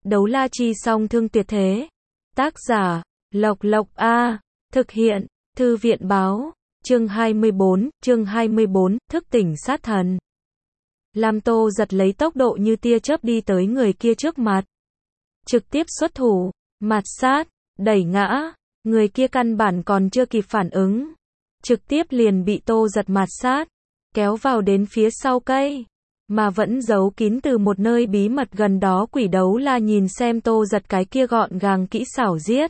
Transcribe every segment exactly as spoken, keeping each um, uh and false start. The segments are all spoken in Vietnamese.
Đấu la chi song thương tuyệt thế. Tác giả, Lộc Lộc A. Thực hiện, Thư viện báo. Chương hai mươi bốn, chương hai mươi bốn, thức tỉnh sát thần. Lam Tô giật lấy tốc độ như tia chớp đi tới người kia trước mặt. Trực tiếp xuất thủ, mạt sát, đẩy ngã, người kia căn bản còn chưa kịp phản ứng. Trực tiếp liền bị Tô giật mạt sát, kéo vào đến phía sau cây. Mà vẫn giấu kín từ một nơi bí mật gần đó quỷ đấu la nhìn xem Tô giật cái kia gọn gàng kỹ xảo giết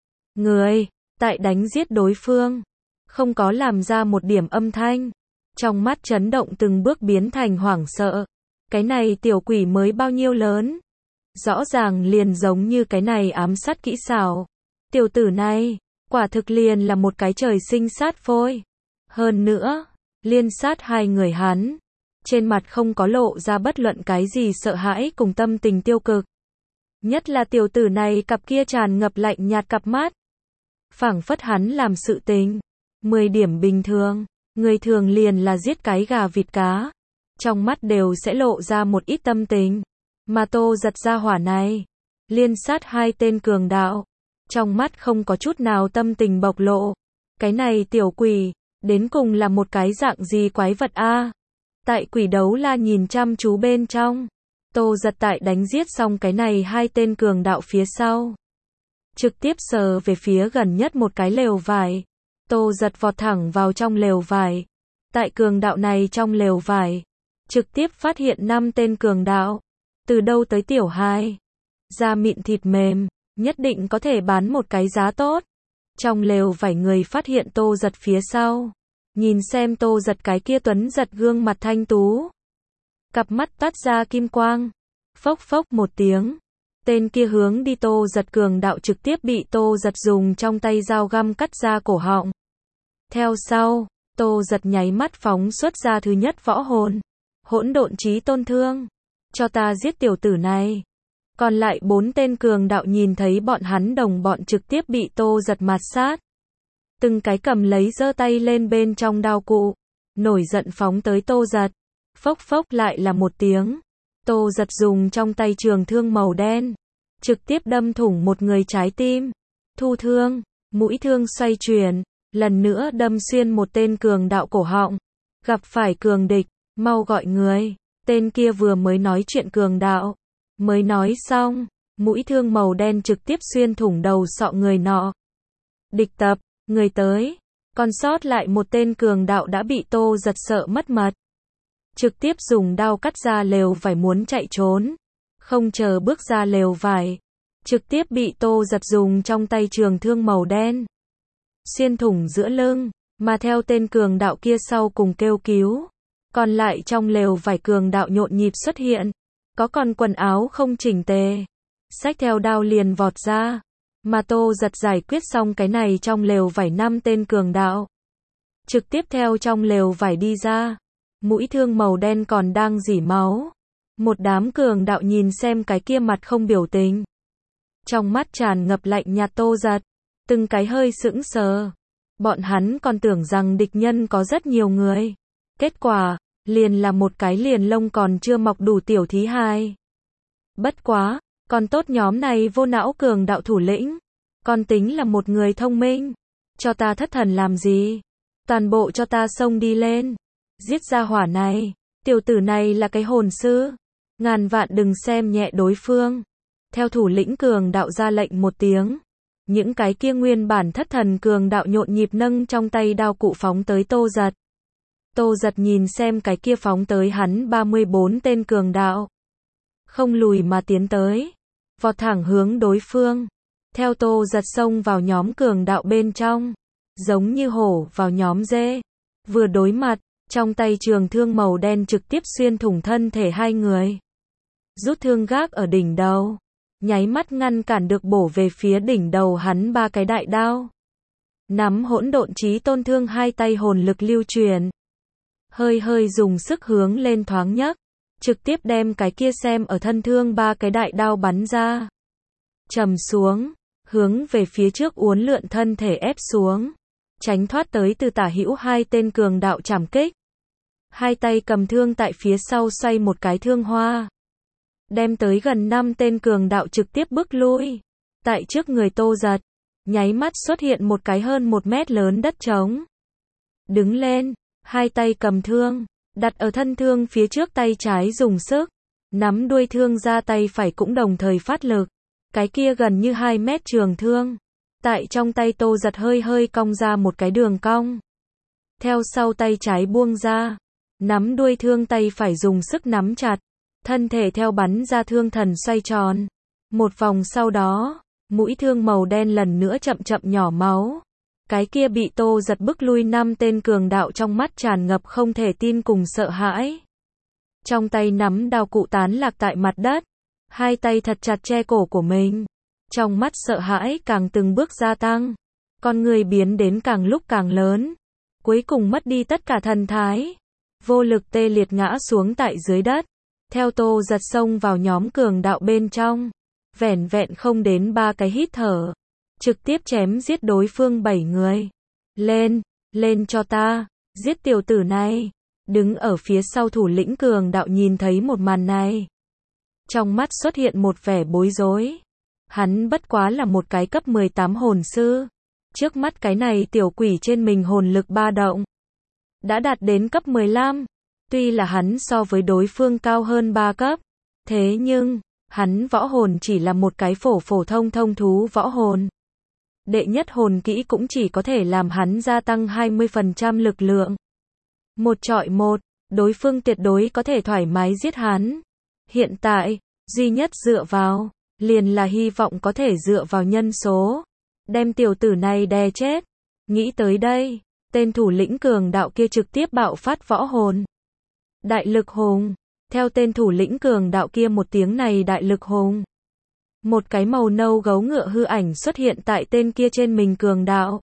người, tại đánh giết đối phương. Không có làm ra một điểm âm thanh. Trong mắt chấn động từng bước biến thành hoảng sợ. Cái này tiểu quỷ mới bao nhiêu lớn. Rõ ràng liền giống như cái này ám sát kỹ xảo. Tiểu tử này, quả thực liền là một cái trời sinh sát phôi. Hơn nữa, liên sát hai người hắn. Trên mặt không có lộ ra bất luận cái gì sợ hãi cùng tâm tình tiêu cực. Nhất là tiểu tử này cặp kia tràn ngập lạnh nhạt cặp mắt. Phảng phất hắn làm sự tình mười điểm bình thường, người thường liền là giết cái gà vịt cá. Trong mắt đều sẽ lộ ra một ít tâm tình. Mà Tô giật ra hỏa này, liên sát hai tên cường đạo. Trong mắt không có chút nào tâm tình bộc lộ. Cái này tiểu quỷ, đến cùng là một cái dạng gì quái vật a? Tại quỷ đấu la nhìn chăm chú bên trong. Tô giật tại đánh giết xong cái này hai tên cường đạo phía sau. Trực tiếp sờ về phía gần nhất một cái lều vải. Tô giật vọt thẳng vào trong lều vải. Tại cường đạo này trong lều vải, trực tiếp phát hiện năm tên cường đạo. Từ đâu tới tiểu hai. Da mịn thịt mềm, nhất định có thể bán một cái giá tốt. Trong lều vải người phát hiện Tô giật phía sau. Nhìn xem Tô giật cái kia tuấn giật gương mặt thanh tú. Cặp mắt toát ra kim quang. Phốc phốc một tiếng. Tên kia hướng đi Tô giật cường đạo trực tiếp bị Tô giật dùng trong tay dao găm cắt ra cổ họng. Theo sau, Tô giật nháy mắt phóng xuất ra thứ nhất võ hồn. Hỗn độn chí tôn thương. Cho ta giết tiểu tử này. Còn lại bốn tên cường đạo nhìn thấy bọn hắn đồng bọn trực tiếp bị Tô giật mạt sát. Từng cái cầm lấy giơ tay lên bên trong đao cụ. Nổi giận phóng tới Tô giật. Phốc phốc lại là một tiếng. Tô giật dùng trong tay trường thương màu đen. Trực tiếp đâm thủng một người trái tim. Thu thương, mũi thương xoay chuyển. Lần nữa đâm xuyên một tên cường đạo cổ họng. Gặp phải cường địch, mau gọi người. Tên kia vừa mới nói chuyện cường đạo. Mới nói xong, mũi thương màu đen trực tiếp xuyên thủng đầu sọ người nọ. Địch tập, người tới. Còn sót lại một tên cường đạo đã bị Tô giật sợ mất mật. Trực tiếp dùng đao cắt ra lều vải muốn chạy trốn. Không chờ bước ra lều vải. Trực tiếp bị Tô giật dùng trong tay trường thương màu đen. Xuyên thủng giữa lưng, mà theo tên cường đạo kia sau cùng kêu cứu. Còn lại trong lều vải cường đạo nhộn nhịp xuất hiện. Có còn quần áo không chỉnh tề. Xách theo đao liền vọt ra. Mà Tô giật giải quyết xong cái này trong lều vải năm tên cường đạo. Trực tiếp theo trong lều vải đi ra. Mũi thương màu đen còn đang rỉ máu. Một đám cường đạo nhìn xem cái kia mặt không biểu tình. Trong mắt tràn ngập lạnh nhạt Tô giật. Từng cái hơi sững sờ. Bọn hắn còn tưởng rằng địch nhân có rất nhiều người. Kết quả, liền là một cái liền lông còn chưa mọc đủ tiểu thí hài. Bất quá, còn tốt nhóm này vô não cường đạo thủ lĩnh. Còn tính là một người thông minh. Cho ta thất thần làm gì? Toàn bộ cho ta xông đi lên. Giết ra hỏa này. Tiểu tử này là cái hồn sư. Ngàn vạn đừng xem nhẹ đối phương. Theo thủ lĩnh cường đạo ra lệnh một tiếng. Những cái kia nguyên bản thất thần cường đạo nhộn nhịp nâng trong tay đao cụ phóng tới Tô giật. Tô giật nhìn xem cái kia phóng tới hắn ba mươi bốn tên cường đạo. Không lùi mà tiến tới. Vọt thẳng hướng đối phương. Theo Tô giật xông vào nhóm cường đạo bên trong. Giống như hổ vào nhóm dê. Vừa đối mặt, trong tay trường thương màu đen trực tiếp xuyên thủng thân thể hai người. Rút thương gác ở đỉnh đầu. Nháy mắt ngăn cản được bổ về phía đỉnh đầu hắn ba cái đại đao. Nắm hỗn độn chí tôn thương hai tay hồn lực lưu truyền. Hơi hơi dùng sức hướng lên thoáng nhấc. Trực tiếp đem cái kia xem ở thân thương ba cái đại đao bắn ra. Trầm xuống. Hướng về phía trước uốn lượn thân thể ép xuống. Tránh thoát tới từ tả hữu hai tên cường đạo trảm kích. Hai tay cầm thương tại phía sau xoay một cái thương hoa. đem tới gần năm tên cường đạo trực tiếp bước lui. Tại trước người Tô Giật, nháy mắt xuất hiện một cái hơn một mét lớn đất trống. Đứng lên, hai tay cầm thương, đặt ở thân thương phía trước, tay trái dùng sức, nắm đuôi thương ra, tay phải cũng đồng thời phát lực. Cái kia gần như hai mét trường thương, tại trong tay Tô Giật hơi hơi cong ra một cái đường cong. Theo sau tay trái buông ra, nắm đuôi thương, tay phải dùng sức nắm chặt, thân thể theo bắn ra thương thần xoay tròn. Một vòng sau đó, mũi thương màu đen lần nữa chậm chậm nhỏ máu. Cái kia bị Tô Giật bức lui năm tên cường đạo trong mắt tràn ngập không thể tin cùng sợ hãi. Trong tay nắm đao cụ tán lạc tại mặt đất, hai tay thật chặt che cổ của mình. Trong mắt sợ hãi càng từng bước gia tăng, con người biến đến càng lúc càng lớn, cuối cùng mất đi tất cả thần thái, vô lực tê liệt ngã xuống tại dưới đất. Theo Tô Giật xông vào nhóm cường đạo bên trong, vẻn vẹn không đến ba cái hít thở, trực tiếp chém giết đối phương bảy người. Lên, lên cho ta, giết tiểu tử này. Đứng ở phía sau thủ lĩnh cường đạo nhìn thấy một màn này, trong mắt xuất hiện một vẻ bối rối. Hắn bất quá là một cái cấp mười tám hồn sư, trước mắt cái này tiểu quỷ trên mình hồn lực ba động đã đạt đến cấp mười lăm. Tuy là hắn so với đối phương cao hơn ba cấp, thế nhưng hắn võ hồn chỉ là một cái phổ phổ thông thông thú võ hồn. Đệ nhất hồn kỹ cũng chỉ có thể làm hắn gia tăng hai mươi phần trăm lực lượng. Một trọi một, đối phương tuyệt đối có thể thoải mái giết hắn. Hiện tại, duy nhất dựa vào, liền là hy vọng có thể dựa vào nhân số, đem tiểu tử này đè chết. Nghĩ tới đây, tên thủ lĩnh cường đạo kia trực tiếp bạo phát võ hồn. Đại lực hùng, theo tên thủ lĩnh cường đạo kia một tiếng này đại lực hùng. Một cái màu nâu gấu ngựa hư ảnh xuất hiện tại tên kia trên mình cường đạo.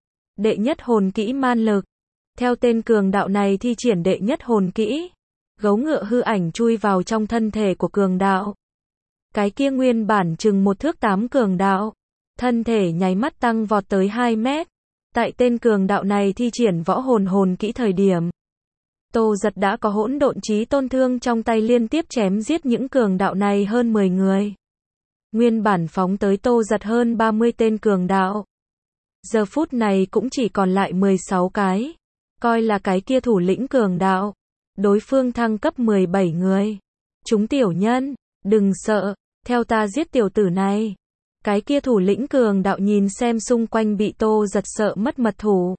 Đệ nhất hồn kỹ man lực. Theo tên cường đạo này thi triển đệ nhất hồn kỹ, gấu ngựa hư ảnh chui vào trong thân thể của cường đạo. Cái kia nguyên bản chừng một thước tám cường đạo, thân thể nháy mắt tăng vọt tới hai mét. Tại tên cường đạo này thi triển võ hồn hồn kỹ thời điểm, Tô Giật đã có hỗn độn chí tôn thương trong tay liên tiếp chém giết những cường đạo này hơn mười người. Nguyên bản phóng tới Tô Giật hơn ba mươi tên cường đạo, giờ phút này cũng chỉ còn lại mười sáu cái. Coi là cái kia thủ lĩnh cường đạo, đối phương thăng cấp mười bảy người. Chúng tiểu nhân, đừng sợ, theo ta giết tiểu tử này. Cái kia thủ lĩnh cường đạo nhìn xem xung quanh bị Tô Giật sợ mất mật thủ.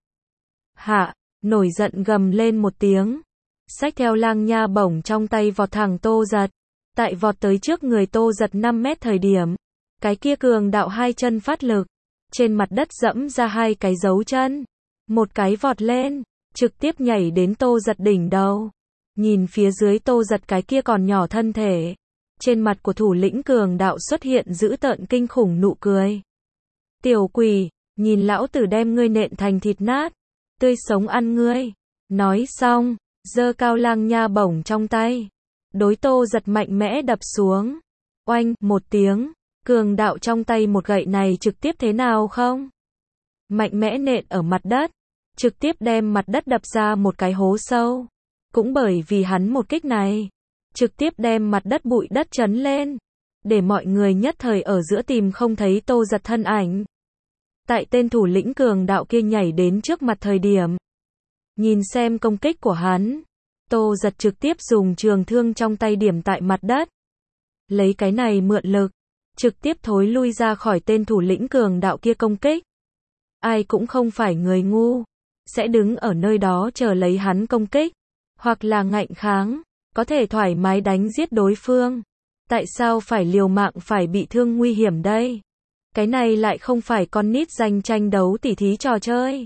Hạ, nổi giận gầm lên một tiếng, xách theo lang nha bổng trong tay vọt thẳng Tô Giật. Tại vọt tới trước người Tô Giật năm mét thời điểm, cái kia cường đạo hai chân phát lực, trên mặt đất dẫm ra hai cái dấu chân, một cái vọt lên, trực tiếp nhảy đến Tô Giật đỉnh đầu. Nhìn phía dưới Tô Giật cái kia còn nhỏ thân thể, trên mặt của thủ lĩnh cường đạo xuất hiện dữ tợn kinh khủng nụ cười. Tiểu quỷ, nhìn lão tử đem ngươi nện thành thịt nát, tươi sống ăn ngươi. Nói xong, giơ cao lang nha bổng trong tay, đối Tô Giật mạnh mẽ đập xuống. Oanh, một tiếng, cường đạo trong tay một gậy này trực tiếp thế nào không? Mạnh mẽ nện ở mặt đất, trực tiếp đem mặt đất đập ra một cái hố sâu. Cũng bởi vì hắn một kích này, trực tiếp đem mặt đất bụi đất chấn lên, để mọi người nhất thời ở giữa tìm không thấy Tô Giật thân ảnh. Tại tên thủ lĩnh cường đạo kia nhảy đến trước mặt thời điểm, nhìn xem công kích của hắn, Tô Giật trực tiếp dùng trường thương trong tay điểm tại mặt đất. Lấy cái này mượn lực, trực tiếp thối lui ra khỏi tên thủ lĩnh cường đạo kia công kích. Ai cũng không phải người ngu, sẽ đứng ở nơi đó chờ lấy hắn công kích, hoặc là ngạnh kháng, có thể thoải mái đánh giết đối phương. Tại sao phải liều mạng phải bị thương nguy hiểm đây? Cái này lại không phải con nít danh tranh đấu tỉ thí trò chơi,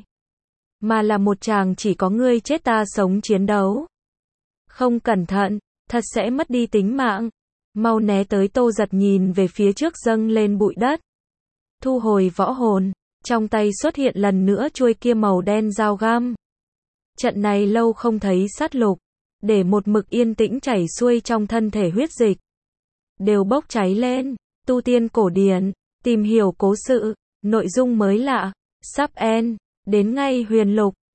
mà là một chàng chỉ có ngươi chết ta sống chiến đấu. Không cẩn thận, thật sẽ mất đi tính mạng. Mau né tới. Tô Giật nhìn về phía trước dâng lên bụi đất, thu hồi võ hồn, trong tay xuất hiện lần nữa chuôi kia màu đen dao găm. Trận này lâu không thấy sát lục, để một mực yên tĩnh chảy xuôi trong thân thể huyết dịch đều bốc cháy lên. Tu tiên cổ điển, tìm hiểu cố sự, nội dung mới lạ, sub en, đến ngay huyền lục.